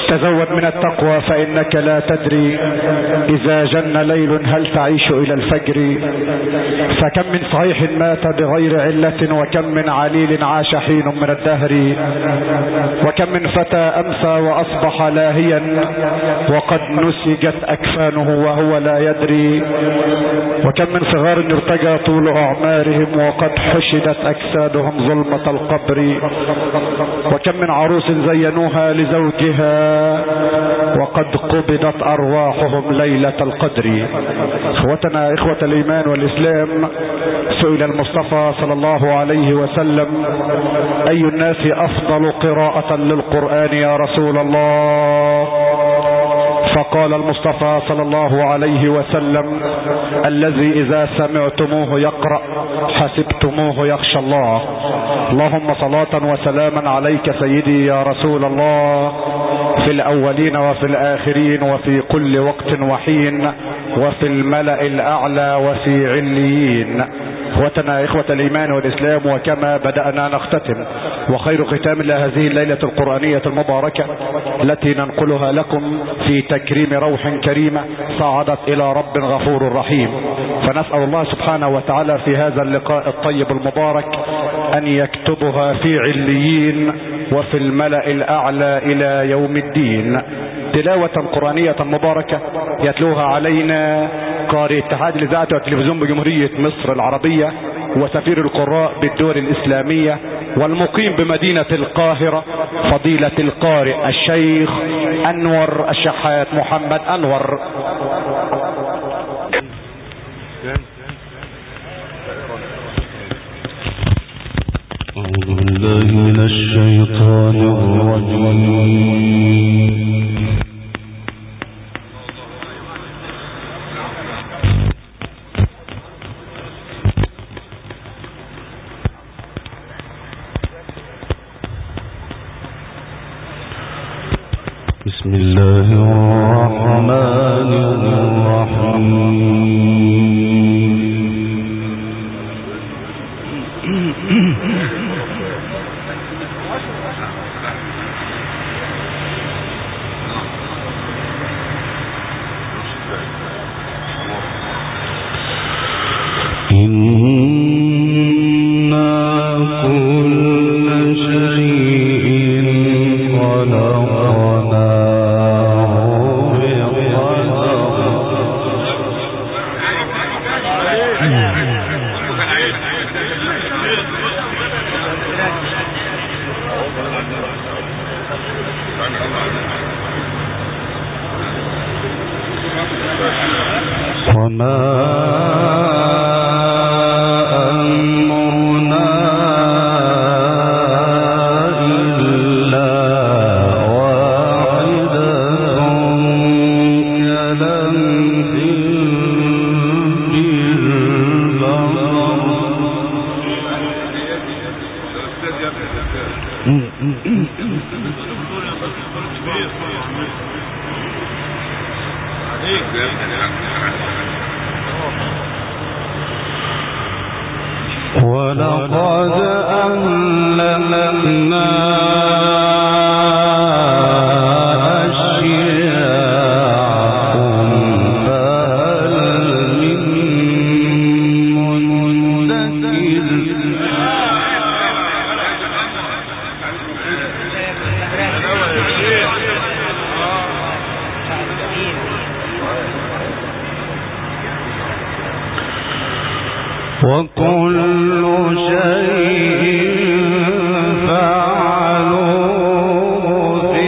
تزود من التقوى فإنك لا تدري إذا جن ليل هل تعيش إلى الفجر. فكم من صحيح مات بغير علة، وكم من عليل عاش حين من الدهر، وكم من فتى أمسى وأصبح لاهيا وقد نسجت أكفانه وهو لا يدري، وكم من صغار ارتجى طول أعمارهم وقد حشدت أجسادهم ظلمة القبر، وكم من عروس زينوها لزوجها وقد قبضت أرواحهم ليلة القدر. اخوتنا اخوة الإيمان والإسلام، سئل المصطفى صلى الله عليه وسلم: أي الناس أفضل قراءة للقرآن يا رسول الله؟ فقال المصطفى صلى الله عليه وسلم: الذي إذا سمعتموه يقرأ حسبتموه يخشى الله. اللهم صلاة وسلاما عليك سيدي يا رسول الله، في الأولين وفي الآخرين وفي كل وقت وحين وفي الملأ الأعلى وفي عليين. اخوتنا اخوة الايمان والاسلام، وكما بدأنا نختتم، وخير ختام لهذه الليلة القرآنية المباركة التي ننقلها لكم في تكريم روح كريمة صعدت الى رب غفور رحيم. فنسأل الله سبحانه وتعالى في هذا اللقاء الطيب المبارك ان يكتبها في عليين وفي الملأ الاعلى الى يوم الدين. تلاوة قرآنية مباركة يتلوها علينا قارئ اتحاد الإذاعة والتلفزيون بجمهورية مصر العربية وسفير القراء بالدول الإسلامية والمقيم بمدينة القاهرة، فضيلة القارئ الشيخ أنور الشحات محمد أنور. أعوذ بالله من الشيطان الرجيم. بسم الله الرحمن الرحيم. ولقد أهلكنا أشياءكم فهل من مدكر. وكل شيء فعلوه في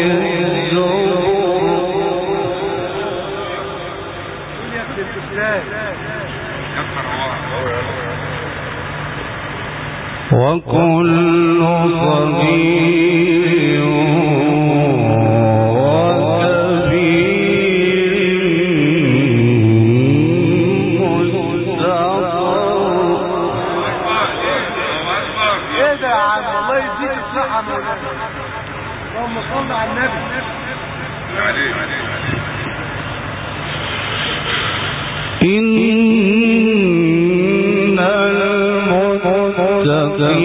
الزبر. وكل صغير اللهم صل على النبي. إن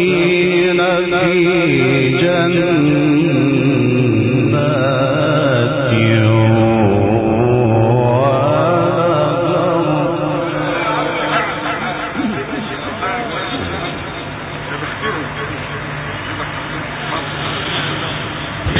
المتقين في جنات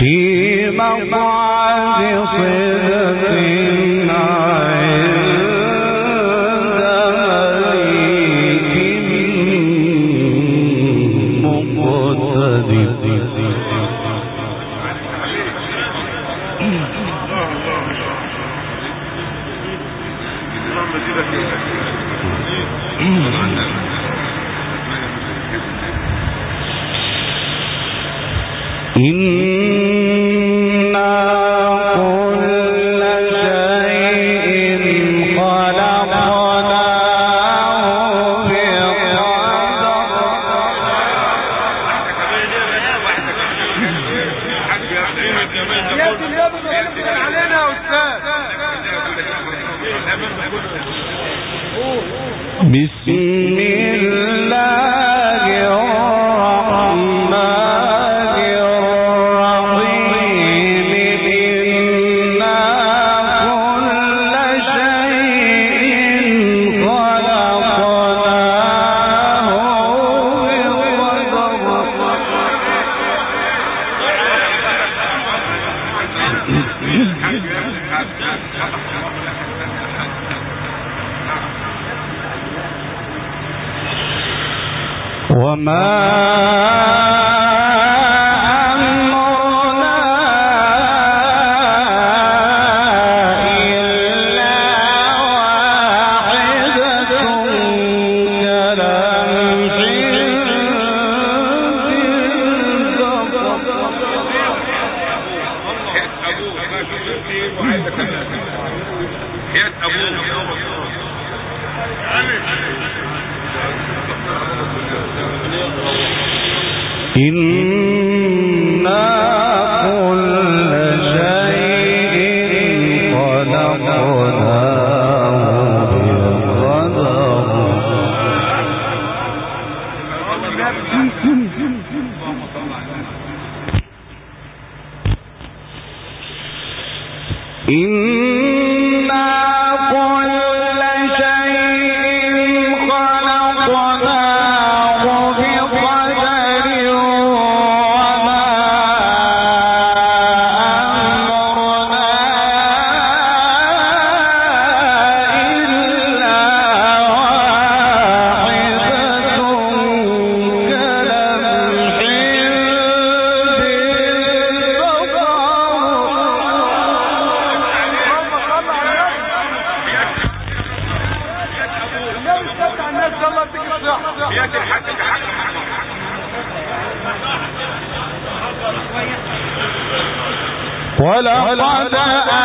ولقد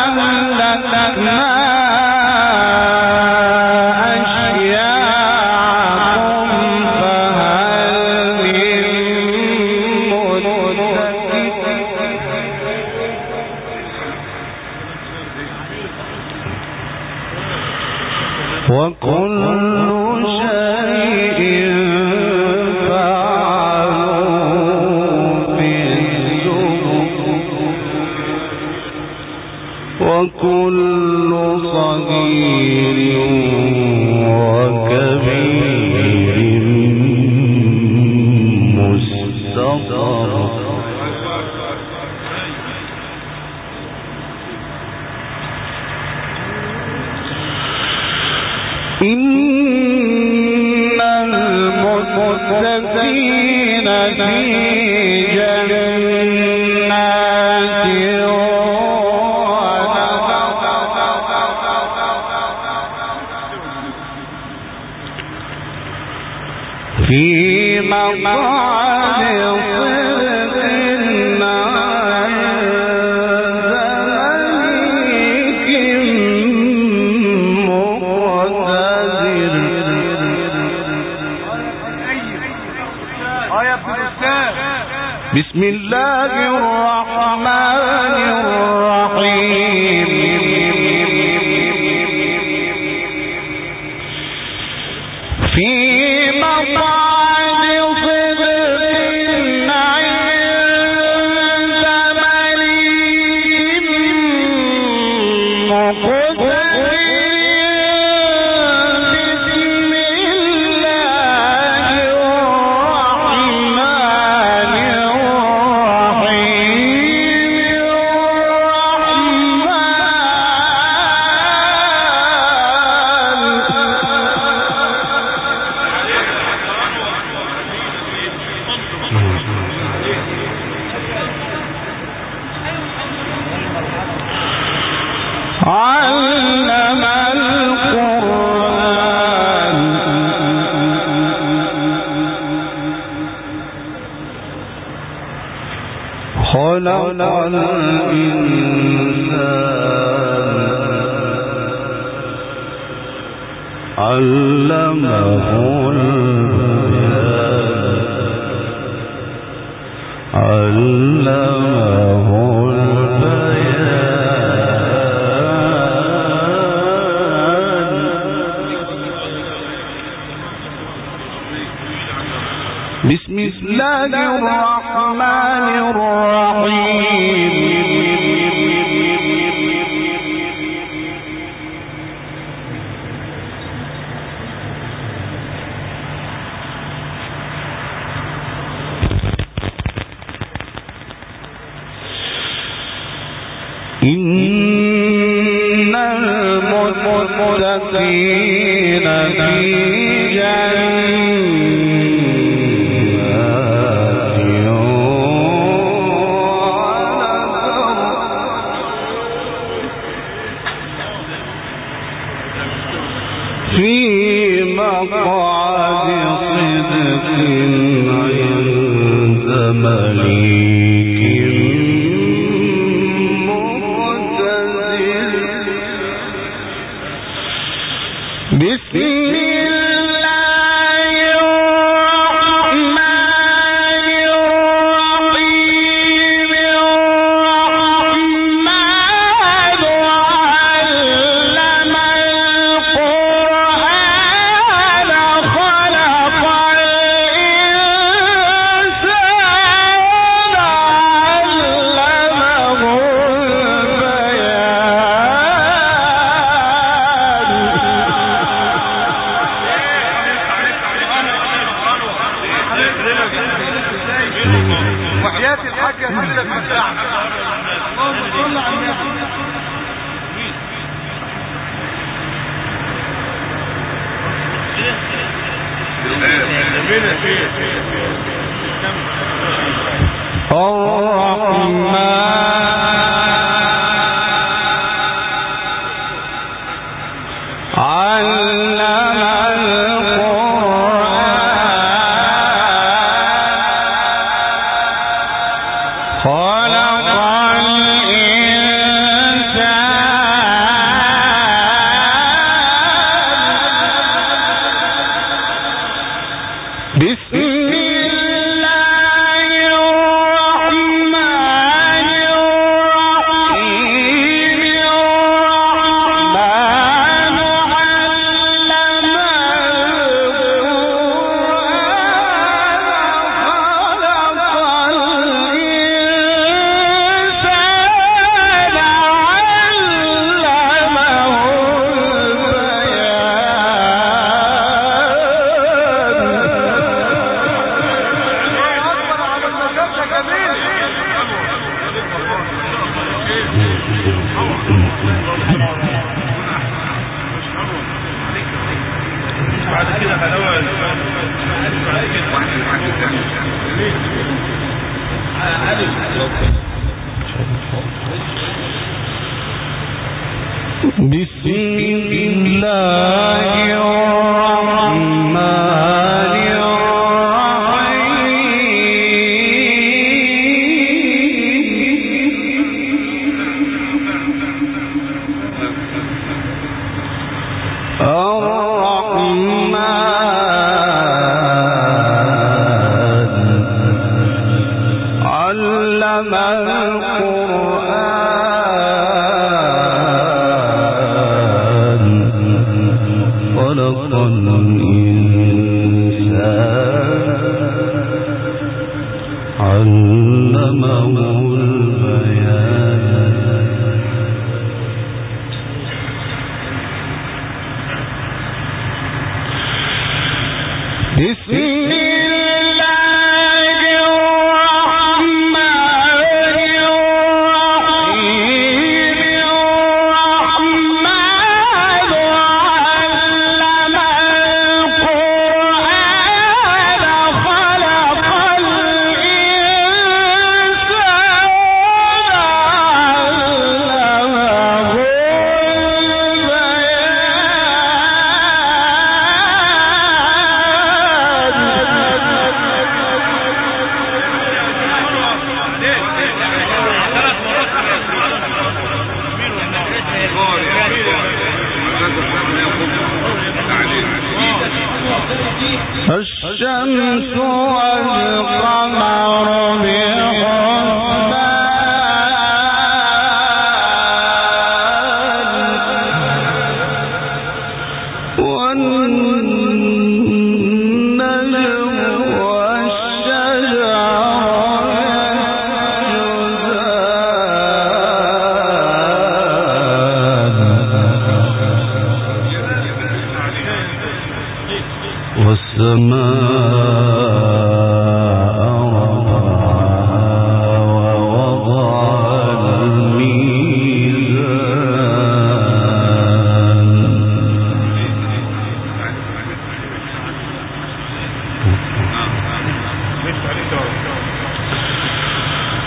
أهلكنا أشياعكم فهل من مدكر وكل وكل صغير وكبير مستطر إن المتقين في جنات في مقعد صدق بسم الله الرحمن الرحيم في مقعد صدق عند مليك مقتدر بسم الله الرحمن الرحيم بسم الله الرحمن الرحيم إن المتقين في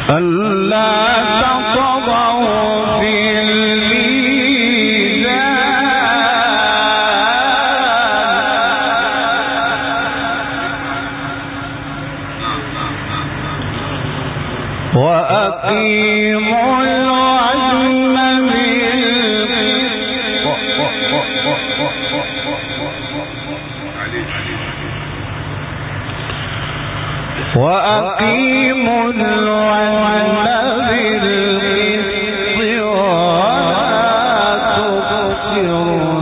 وأقيموا الوزن بالقسط ولا تخسروا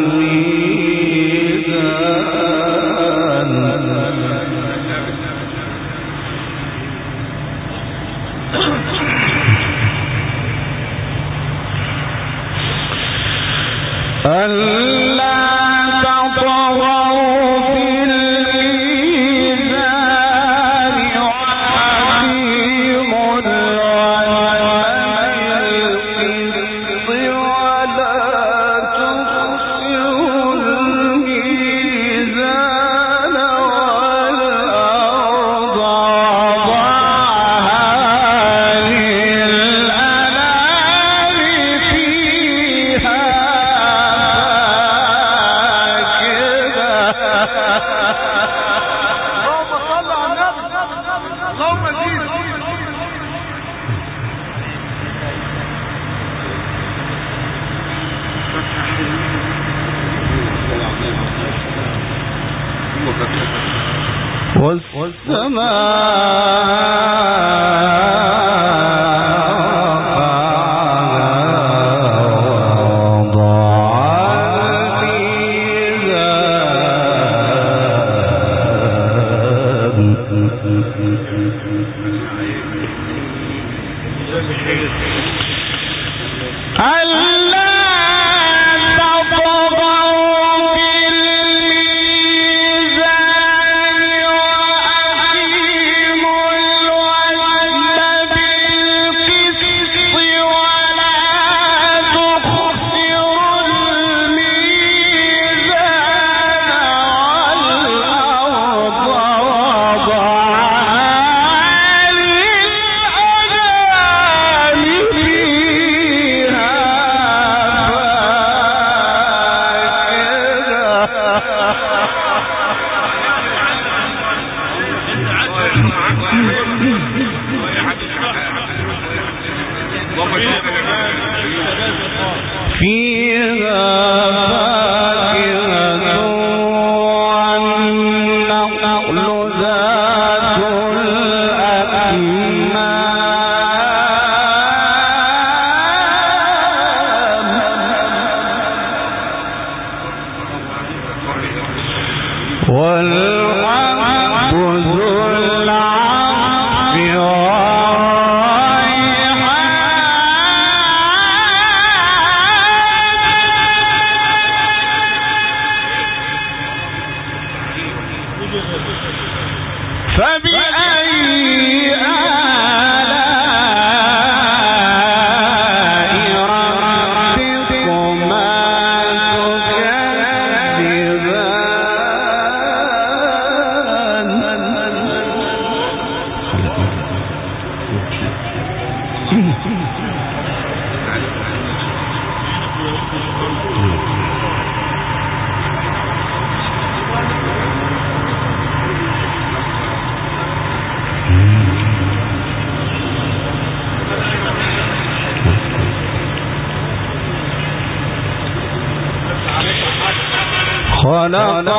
خلق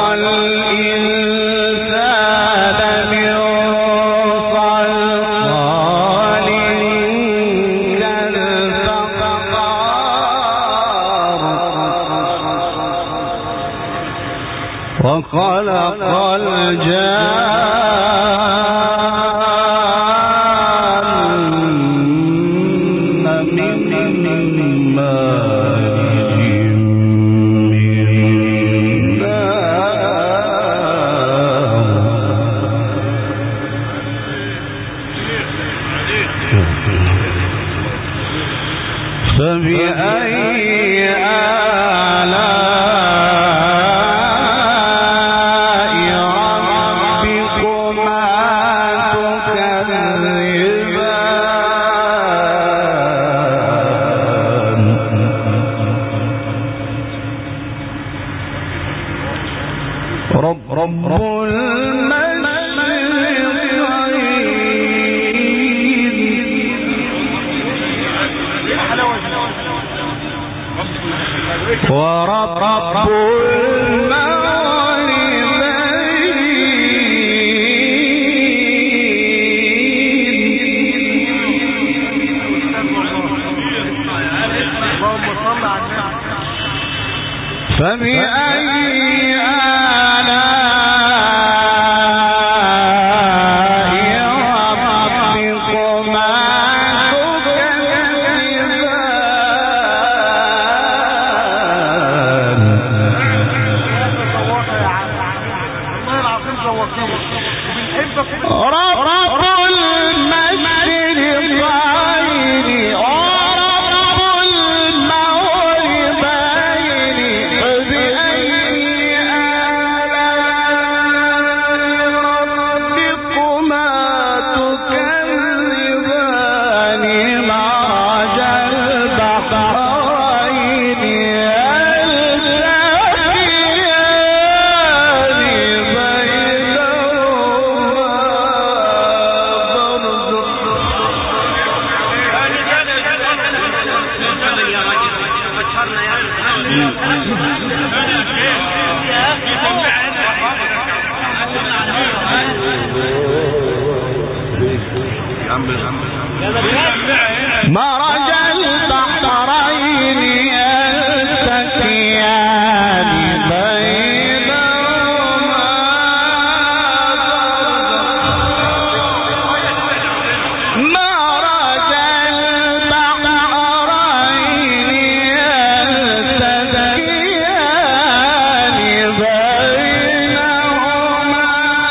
الإنسان من صلصال كالفخار وخلق الجان من مارج فبأي آلاء ربكما تكذبان مرج البحرين يلتقيان بينهما مرج البحرين يلتقيان بينهما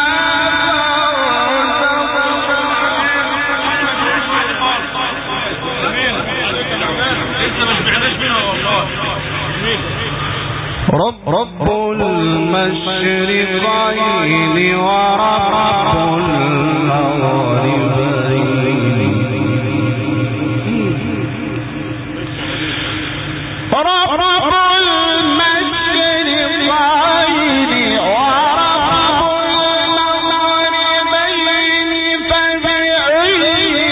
رب المشرقين ورب المغربين رب المشرقين ورب المغربين فبأي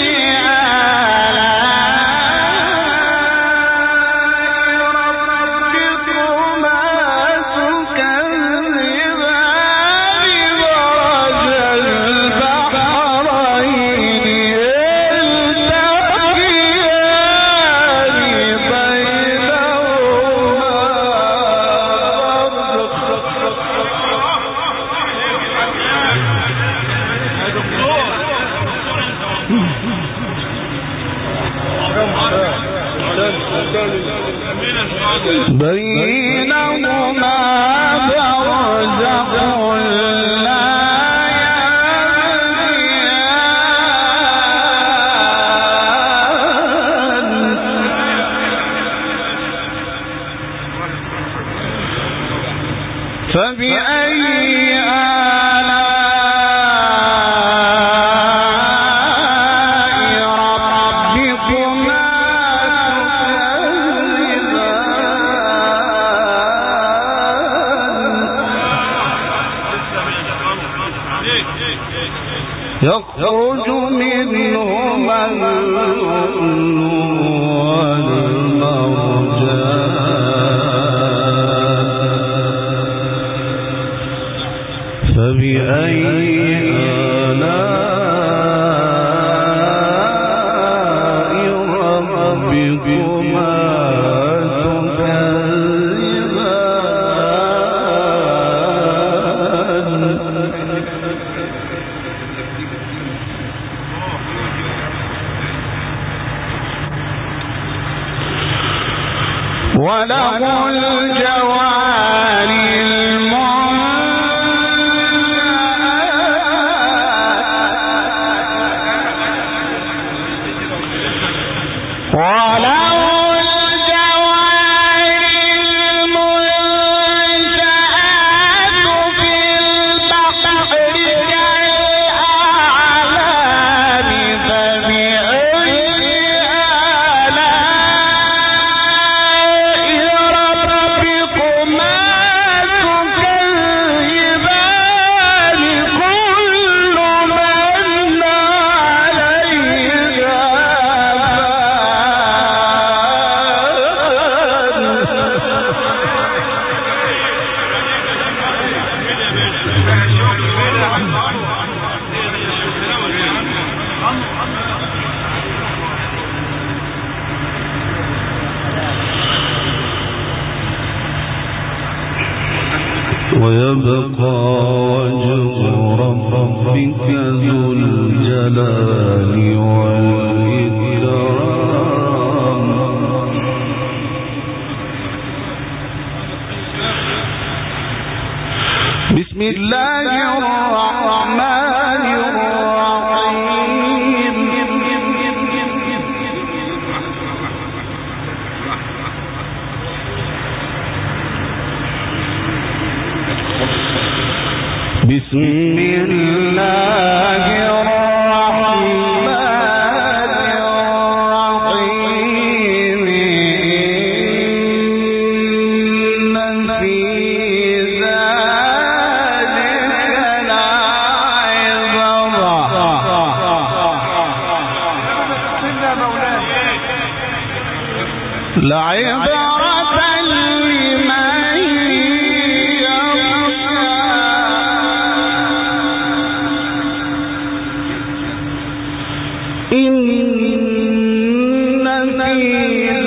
بينهما برزخ لا يبغيان فبأي يخرج منهما اللؤلؤ والمرجان فبأي آلاء ربكما وله الجوار ربكما ويبقى وجه ربك ذو الجلال والإكرام. بسم الله الرحمن الرحيم. بسم الله الرحمن الرحيم. إن في ذلك لعبرة لمن يخشى. إن في